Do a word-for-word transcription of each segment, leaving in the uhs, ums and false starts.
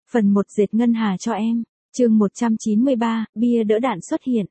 Phần một dệt ngân hà cho em. Chương một trăm chín mươi ba, bia đỡ đạn xuất hiện.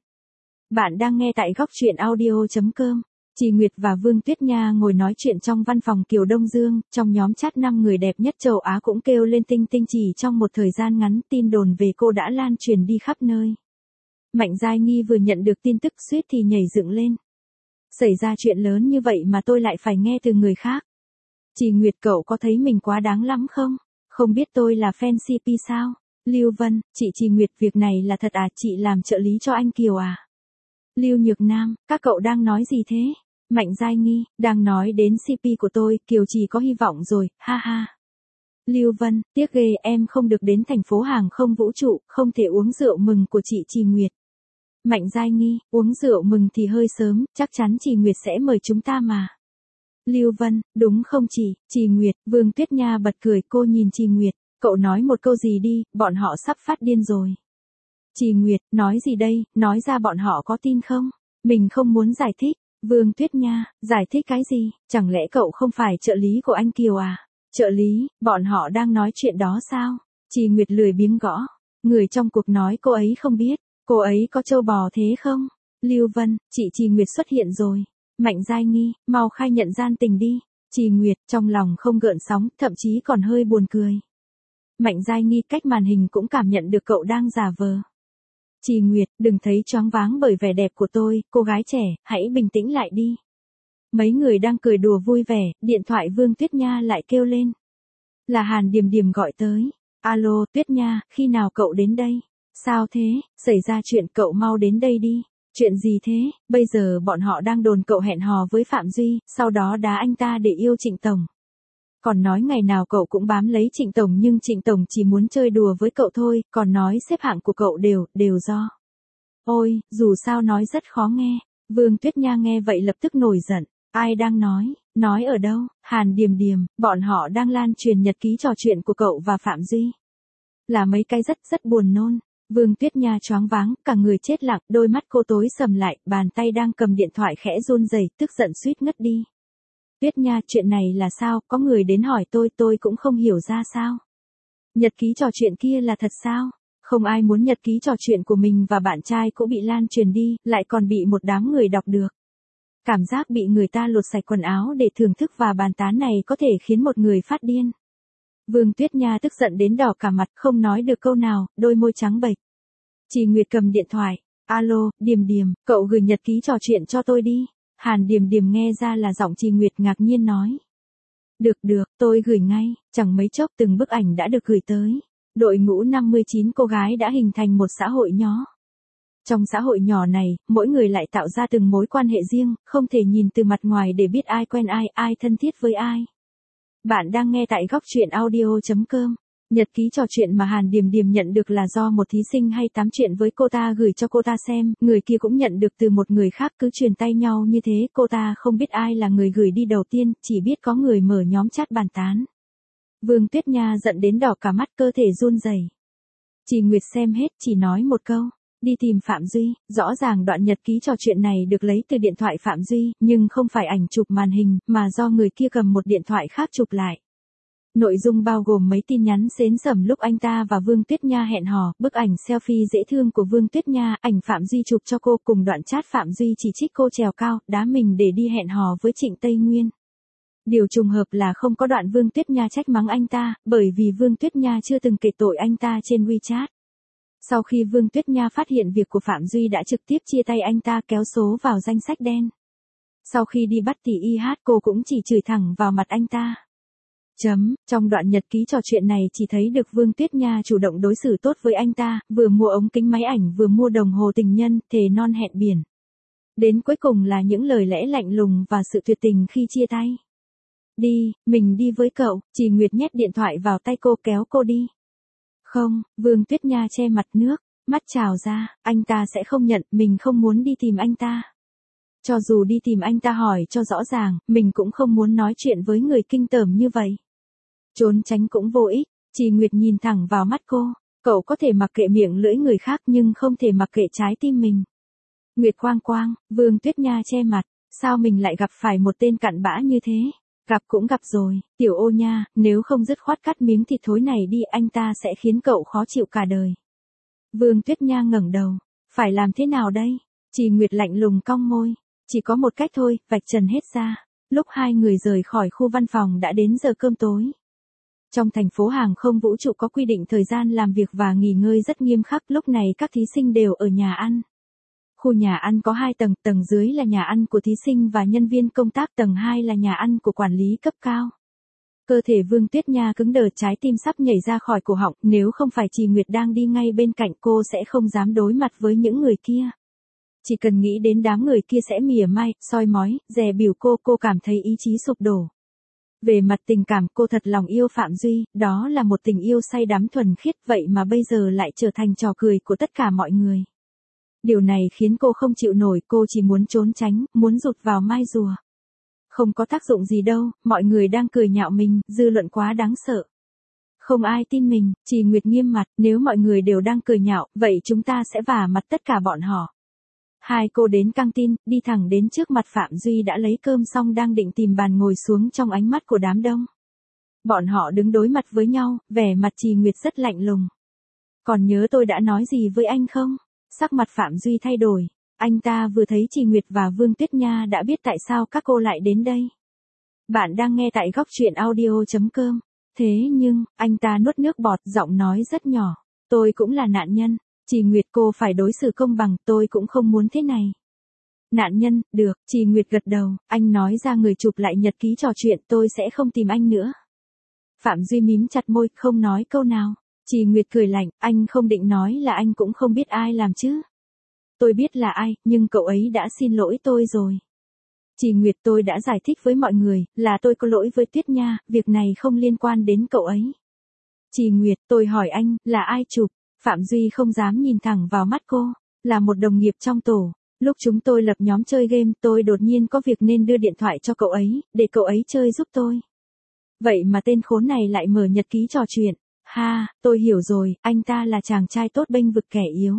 Bạn đang nghe tại góc truyện audio chấm com. Chị Nguyệt và Vương Tuyết Nha ngồi nói chuyện trong văn phòng Kiều Đông Dương, trong nhóm chat năm người đẹp nhất châu Á cũng kêu lên tinh tinh. Chỉ trong một thời gian ngắn, tin đồn về cô đã lan truyền đi khắp nơi. Mạnh Giai Nghi vừa nhận được tin tức suýt thì nhảy dựng lên. Xảy ra chuyện lớn như vậy mà tôi lại phải nghe từ người khác. Chị Nguyệt, cậu có thấy mình quá đáng lắm không? Không biết tôi là fan xê pê sao? Lưu Vân, chị chị Nguyệt, việc này là thật à? Chị làm trợ lý cho anh Kiều à? Lưu Nhược Nam, các cậu đang nói gì thế? Mạnh Giai Nghi, đang nói đến xê pê của tôi, Kiều chỉ có hy vọng rồi, ha ha. Lưu Vân, tiếc ghê em không được đến thành phố hàng không vũ trụ, không thể uống rượu mừng của chị chị Nguyệt. Mạnh Giai Nghi, uống rượu mừng thì hơi sớm, chắc chắn chị Nguyệt sẽ mời chúng ta mà. Lưu Vân, đúng không chị, chị Nguyệt? Vương Tuyết Nha bật cười, cô nhìn chị Nguyệt, cậu nói một câu gì đi, bọn họ sắp phát điên rồi. Chị Nguyệt, nói gì đây, nói ra bọn họ có tin không? Mình không muốn giải thích. Vương Tuyết Nha, giải thích cái gì, chẳng lẽ cậu không phải trợ lý của anh Kiều à? Trợ lý, bọn họ đang nói chuyện đó sao? Chị Nguyệt lười biếng gõ, người trong cuộc nói cô ấy không biết, cô ấy có trâu bò thế không? Lưu Vân, chị chị Nguyệt xuất hiện rồi. Mạnh Giai Nghi, mau khai nhận gian tình đi. Chị Nguyệt, trong lòng không gợn sóng, thậm chí còn hơi buồn cười. Mạnh Giai Nghi cách màn hình cũng cảm nhận được cậu đang giả vờ. Chị Nguyệt, đừng thấy choáng váng bởi vẻ đẹp của tôi, cô gái trẻ, hãy bình tĩnh lại đi. Mấy người đang cười đùa vui vẻ, điện thoại Vương Tuyết Nha lại kêu lên. Là Hàn Điềm Điềm gọi tới. Alo, Tuyết Nha, khi nào cậu đến đây? Sao thế, xảy ra chuyện, cậu mau đến đây đi. Chuyện gì thế, bây giờ bọn họ đang đồn cậu hẹn hò với Phạm Duy, sau đó đá anh ta để yêu Trịnh Tổng. Còn nói ngày nào cậu cũng bám lấy Trịnh Tổng nhưng Trịnh Tổng chỉ muốn chơi đùa với cậu thôi, còn nói xếp hạng của cậu đều, đều do. Ôi, dù sao nói rất khó nghe. Vương Tuyết Nha nghe vậy lập tức nổi giận. Ai đang nói, nói ở đâu? Hàn Điềm Điềm, bọn họ đang lan truyền nhật ký trò chuyện của cậu và Phạm Duy. Là mấy cái rất rất buồn nôn. Vương Tuyết Nha choáng váng, cả người chết lặng, đôi mắt cô tối sầm lại, bàn tay đang cầm điện thoại khẽ run rẩy, tức giận suýt ngất đi. Tuyết Nha, chuyện này là sao, có người đến hỏi tôi, tôi cũng không hiểu ra sao. Nhật ký trò chuyện kia là thật sao? Không ai muốn nhật ký trò chuyện của mình và bạn trai cũng bị lan truyền đi, lại còn bị một đám người đọc được. Cảm giác bị người ta lột sạch quần áo để thưởng thức và bàn tán này có thể khiến một người phát điên. Vương Tuyết Nha tức giận đến đỏ cả mặt, không nói được câu nào, đôi môi trắng bệch. Chị Nguyệt cầm điện thoại. Alo, Điềm Điềm, cậu gửi nhật ký trò chuyện cho tôi đi. Hàn Điềm Điềm nghe ra là giọng chị Nguyệt, ngạc nhiên nói. Được được, tôi gửi ngay. Chẳng mấy chốc từng bức ảnh đã được gửi tới. Đội ngũ năm mươi chín cô gái đã hình thành một xã hội nhỏ. Trong xã hội nhỏ này, mỗi người lại tạo ra từng mối quan hệ riêng, không thể nhìn từ mặt ngoài để biết ai quen ai, ai thân thiết với ai. Bạn đang nghe tại góc truyện audio chấm com. Nhật ký trò chuyện mà Hàn Điềm Điềm nhận được là do một thí sinh hay tám chuyện với cô ta gửi cho cô ta xem, người kia cũng nhận được từ một người khác, cứ truyền tay nhau như thế, cô ta không biết ai là người gửi đi đầu tiên, chỉ biết có người mở nhóm chat bàn tán. Vương Tuyết Nha giận đến đỏ cả mắt, cơ thể run rẩy. Chị Nguyệt xem hết, chỉ nói một câu. Đi tìm Phạm Duy. Rõ ràng đoạn nhật ký trò chuyện này được lấy từ điện thoại Phạm Duy, nhưng không phải ảnh chụp màn hình, mà do người kia cầm một điện thoại khác chụp lại. Nội dung bao gồm mấy tin nhắn xến xẩm lúc anh ta và Vương Tuyết Nha hẹn hò, bức ảnh selfie dễ thương của Vương Tuyết Nha, ảnh Phạm Duy chụp cho cô, cùng đoạn chat Phạm Duy chỉ trích cô trèo cao, đá mình để đi hẹn hò với Trịnh Tây Nguyên. Điều trùng hợp là không có đoạn Vương Tuyết Nha trách mắng anh ta, bởi vì Vương Tuyết Nha chưa từng kể tội anh ta trên WeChat. Sau khi Vương Tuyết Nha phát hiện việc của Phạm Duy đã trực tiếp chia tay anh ta, kéo số vào danh sách đen. Sau khi đi bắt thì i hát cô cũng chỉ chửi thẳng vào mặt anh ta. Chấm, trong đoạn nhật ký trò chuyện này chỉ thấy được Vương Tuyết Nha chủ động đối xử tốt với anh ta, vừa mua ống kính máy ảnh vừa mua đồng hồ tình nhân, thề non hẹn biển. Đến cuối cùng là những lời lẽ lạnh lùng và sự tuyệt tình khi chia tay. Đi, mình đi với cậu. Chị Nguyệt nhét điện thoại vào tay cô, kéo cô đi. Không, Vương Tuyết Nha che mặt nước, mắt trào ra, anh ta sẽ không nhận, mình không muốn đi tìm anh ta. Cho dù đi tìm anh ta hỏi cho rõ ràng, mình cũng không muốn nói chuyện với người kinh tởm như vậy. Trốn tránh cũng vô ích. Chị Nguyệt nhìn thẳng vào mắt cô, cậu có thể mặc kệ miệng lưỡi người khác nhưng không thể mặc kệ trái tim mình. Nguyệt Quang Quang, Vương Tuyết Nha che mặt, sao mình lại gặp phải một tên cặn bã như thế? Gặp cũng gặp rồi, tiểu ô nha, nếu không dứt khoát cắt miếng thịt thối này đi anh ta sẽ khiến cậu khó chịu cả đời. Vương Tuyết Nha ngẩng đầu, phải làm thế nào đây? Trì Nguyệt lạnh lùng cong môi, chỉ có một cách thôi, vạch trần hết ra. Lúc hai người rời khỏi khu văn phòng đã đến giờ cơm tối. Trong thành phố hàng không vũ trụ có quy định thời gian làm việc và nghỉ ngơi rất nghiêm khắc, lúc này các thí sinh đều ở nhà ăn. Khu nhà ăn có hai tầng, tầng dưới là nhà ăn của thí sinh và nhân viên công tác, tầng hai là nhà ăn của quản lý cấp cao. Cơ thể Vương Tuyết Nha cứng đờ, trái tim sắp nhảy ra khỏi cổ họng, nếu không phải Trì Nguyệt đang đi ngay bên cạnh cô sẽ không dám đối mặt với những người kia. Chỉ cần nghĩ đến đám người kia sẽ mỉa mai, soi mói, dè bỉu cô, cô cảm thấy ý chí sụp đổ. Về mặt tình cảm cô thật lòng yêu Phạm Duy, đó là một tình yêu say đắm thuần khiết, vậy mà bây giờ lại trở thành trò cười của tất cả mọi người. Điều này khiến cô không chịu nổi, cô chỉ muốn trốn tránh, muốn rụt vào mai rùa. Không có tác dụng gì đâu, mọi người đang cười nhạo mình, dư luận quá đáng sợ. Không ai tin mình, Trì Nguyệt nghiêm mặt, nếu mọi người đều đang cười nhạo, vậy chúng ta sẽ vả mặt tất cả bọn họ. Hai cô đến căng tin, đi thẳng đến trước mặt Phạm Duy đã lấy cơm xong đang định tìm bàn ngồi xuống trong ánh mắt của đám đông. Bọn họ đứng đối mặt với nhau, vẻ mặt Trì Nguyệt rất lạnh lùng. Còn nhớ tôi đã nói gì với anh không? Sắc mặt Phạm Duy thay đổi. Anh ta vừa thấy Trì Nguyệt và Vương Tuyết Nha đã biết tại sao các cô lại đến đây. Bạn đang nghe tại góc truyện audio chấm com. Thế nhưng, anh ta nuốt nước bọt, giọng nói rất nhỏ. Tôi cũng là nạn nhân. Trì Nguyệt, cô phải đối xử công bằng, tôi cũng không muốn thế này. Nạn nhân, được, Trì Nguyệt gật đầu, anh nói ra người chụp lại nhật ký trò chuyện, tôi sẽ không tìm anh nữa. Phạm Duy mím chặt môi, không nói câu nào. Trì Nguyệt cười lạnh, anh không định nói là anh cũng không biết ai làm chứ. Tôi biết là ai, nhưng cậu ấy đã xin lỗi tôi rồi. Trì Nguyệt, tôi đã giải thích với mọi người, là tôi có lỗi với Tuyết Nha, việc này không liên quan đến cậu ấy. Trì Nguyệt, tôi hỏi anh, là ai chụp? Phạm Duy không dám nhìn thẳng vào mắt cô, là một đồng nghiệp trong tổ. Lúc chúng tôi lập nhóm chơi game, tôi đột nhiên có việc nên đưa điện thoại cho cậu ấy, để cậu ấy chơi giúp tôi. Vậy mà tên khốn này lại mở nhật ký trò chuyện. Ha, tôi hiểu rồi, anh ta là chàng trai tốt bênh vực kẻ yếu.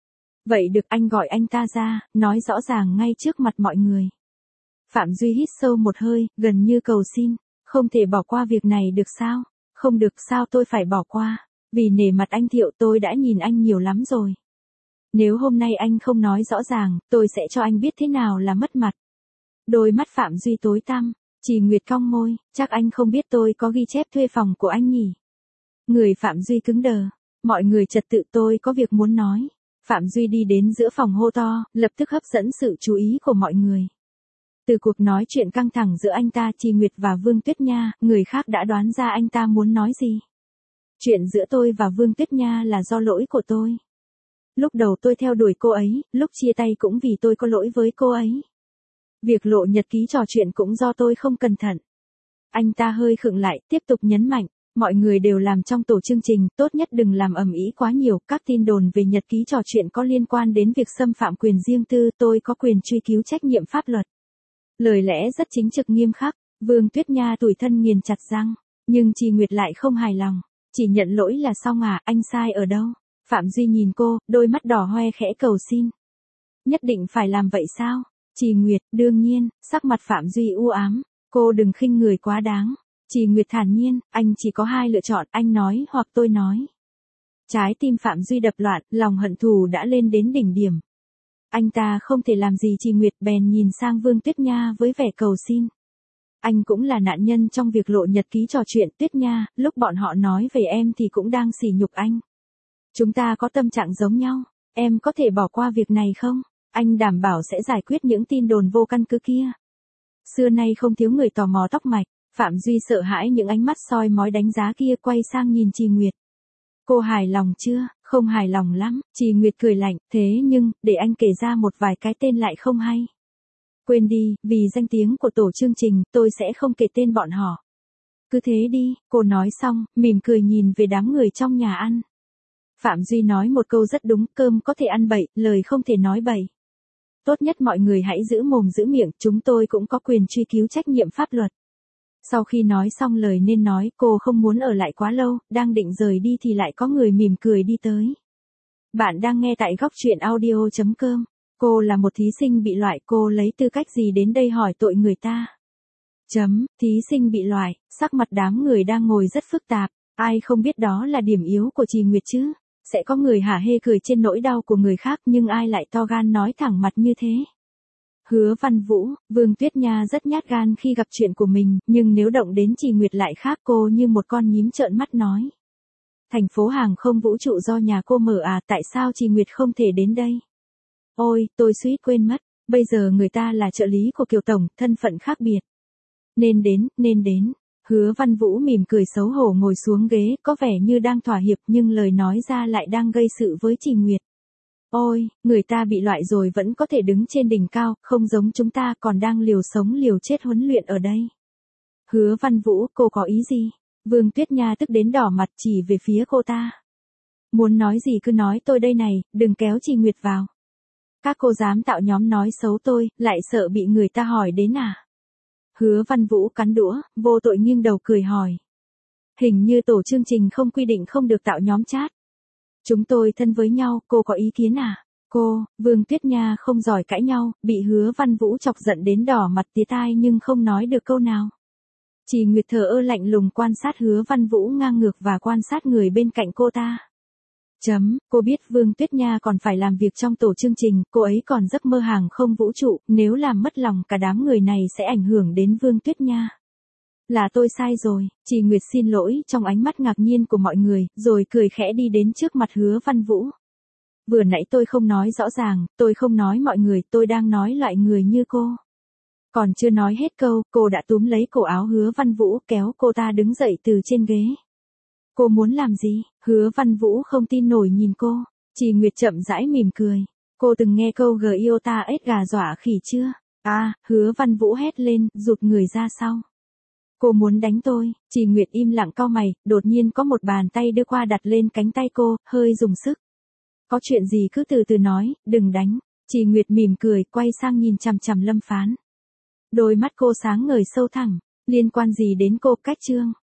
Vậy được, anh gọi anh ta ra, nói rõ ràng ngay trước mặt mọi người. Phạm Duy hít sâu một hơi, gần như cầu xin, không thể bỏ qua việc này được sao? Không được, sao tôi phải bỏ qua? Vì nể mặt anh Thiệu, tôi đã nhìn anh nhiều lắm rồi. Nếu hôm nay anh không nói rõ ràng, tôi sẽ cho anh biết thế nào là mất mặt. Đôi mắt Phạm Duy tối tăm, Trì Nguyệt cong môi, chắc anh không biết tôi có ghi chép thuê phòng của anh nhỉ? Người Phạm Duy cứng đờ, mọi người trật tự, tôi có việc muốn nói. Phạm Duy đi đến giữa phòng hô to, lập tức hấp dẫn sự chú ý của mọi người. Từ cuộc nói chuyện căng thẳng giữa anh ta, Trì Nguyệt và Vương Tuyết Nha, người khác đã đoán ra anh ta muốn nói gì. Chuyện giữa tôi và Vương Tuyết Nha là do lỗi của tôi. Lúc đầu tôi theo đuổi cô ấy, lúc chia tay cũng vì tôi có lỗi với cô ấy. Việc lộ nhật ký trò chuyện cũng do tôi không cẩn thận. Anh ta hơi khựng lại, tiếp tục nhấn mạnh, mọi người đều làm trong tổ chương trình, tốt nhất đừng làm ầm ĩ quá nhiều, các tin đồn về nhật ký trò chuyện có liên quan đến việc xâm phạm quyền riêng tư, tôi có quyền truy cứu trách nhiệm pháp luật. Lời lẽ rất chính trực nghiêm khắc, Vương Tuyết Nha tủi thân nghiền chặt răng, nhưng Trì Nguyệt lại không hài lòng, chỉ nhận lỗi là xong à, anh sai ở đâu? Phạm Duy nhìn cô, đôi mắt đỏ hoe khẽ cầu xin. Nhất định phải làm vậy sao? Trì Nguyệt, đương nhiên, sắc mặt Phạm Duy u ám, cô đừng khinh người quá đáng. Trì Nguyệt thản nhiên, anh chỉ có hai lựa chọn, anh nói hoặc tôi nói. Trái tim Phạm Duy đập loạn, lòng hận thù đã lên đến đỉnh điểm. Anh ta không thể làm gì Trì Nguyệt, bèn nhìn sang Vương Tuyết Nha với vẻ cầu xin. Anh cũng là nạn nhân trong việc lộ nhật ký trò chuyện, Tuyết Nha, lúc bọn họ nói về em thì cũng đang sỉ nhục anh. Chúng ta có tâm trạng giống nhau, em có thể bỏ qua việc này không? Anh đảm bảo sẽ giải quyết những tin đồn vô căn cứ kia. Xưa nay không thiếu người tò mò tóc mạch, Phạm Duy sợ hãi những ánh mắt soi mói đánh giá kia, quay sang nhìn Trì Nguyệt. Cô hài lòng chưa? Không hài lòng lắm, Trì Nguyệt cười lạnh, thế nhưng, để anh kể ra một vài cái tên lại không hay. Quên đi, vì danh tiếng của tổ chương trình, tôi sẽ không kể tên bọn họ. Cứ thế đi, cô nói xong, mỉm cười nhìn về đám người trong nhà ăn. Phạm Duy nói một câu rất đúng, cơm có thể ăn bậy, lời không thể nói bậy. Tốt nhất mọi người hãy giữ mồm giữ miệng, chúng tôi cũng có quyền truy cứu trách nhiệm pháp luật. Sau khi nói xong lời nên nói, cô không muốn ở lại quá lâu, đang định rời đi thì lại có người mỉm cười đi tới. Bạn đang nghe tại góc truyện audio chấm com. Cô là một thí sinh bị loại, cô lấy tư cách gì đến đây hỏi tội người ta? Chấm, thí sinh bị loại, sắc mặt đám người đang ngồi rất phức tạp, ai không biết đó là điểm yếu của Trì Nguyệt chứ. Sẽ có người hả hê cười trên nỗi đau của người khác nhưng ai lại to gan nói thẳng mặt như thế. Hứa Văn Vũ, Vương Tuyết Nha rất nhát gan khi gặp chuyện của mình, nhưng nếu động đến Trì Nguyệt lại khác, cô như một con nhím trợn mắt nói. Thành phố hàng không vũ trụ do nhà cô mở à, tại sao Trì Nguyệt không thể đến đây? Ôi, tôi suýt quên mất, bây giờ người ta là trợ lý của Kiều Tổng, thân phận khác biệt. Nên đến, nên đến. Hứa Văn Vũ mỉm cười xấu hổ ngồi xuống ghế, có vẻ như đang thỏa hiệp nhưng lời nói ra lại đang gây sự với Trì Nguyệt. Ôi, người ta bị loại rồi vẫn có thể đứng trên đỉnh cao, không giống chúng ta còn đang liều sống liều chết huấn luyện ở đây. Hứa Văn Vũ, cô có ý gì? Vương Tuyết Nha tức đến đỏ mặt chỉ về phía cô ta. Muốn nói gì cứ nói tôi đây này, đừng kéo Trì Nguyệt vào. Các cô dám tạo nhóm nói xấu tôi, lại sợ bị người ta hỏi đến à? Hứa Văn Vũ cắn đũa, vô tội nghiêng đầu cười hỏi. Hình như tổ chương trình không quy định không được tạo nhóm chat. Chúng tôi thân với nhau, cô có ý kiến à? Cô, Vương Tuyết Nha không giỏi cãi nhau, bị Hứa Văn Vũ chọc giận đến đỏ mặt tía tai nhưng không nói được câu nào. Trì Nguyệt thờ ơ lạnh lùng quan sát Hứa Văn Vũ ngang ngược và quan sát người bên cạnh cô ta. Chấm, cô biết Vương Tuyết Nha còn phải làm việc trong tổ chương trình, cô ấy còn giấc mơ hàng không vũ trụ, nếu làm mất lòng cả đám người này sẽ ảnh hưởng đến Vương Tuyết Nha. Là tôi sai rồi, Trì Nguyệt xin lỗi trong ánh mắt ngạc nhiên của mọi người, rồi cười khẽ đi đến trước mặt Hứa Văn Vũ. Vừa nãy tôi không nói rõ ràng, tôi không nói mọi người, tôi đang nói loại người như cô. Còn chưa nói hết câu, cô đã túm lấy cổ áo Hứa Văn Vũ kéo cô ta đứng dậy từ trên ghế. Cô muốn làm gì? Hứa Văn Vũ không tin nổi nhìn cô. Trì Nguyệt chậm rãi mỉm cười. Cô từng nghe câu gờ yêu ta ếch gà dọa khỉ chưa? À, Hứa Văn Vũ hét lên, rụt người ra sau. Cô muốn đánh tôi. Trì Nguyệt im lặng cau mày, đột nhiên có một bàn tay đưa qua đặt lên cánh tay cô, hơi dùng sức. Có chuyện gì cứ từ từ nói, đừng đánh. Trì Nguyệt mỉm cười, quay sang nhìn chằm chằm Lâm Phán. Đôi mắt cô sáng ngời sâu thẳm, liên quan gì đến cô? Cách Trương?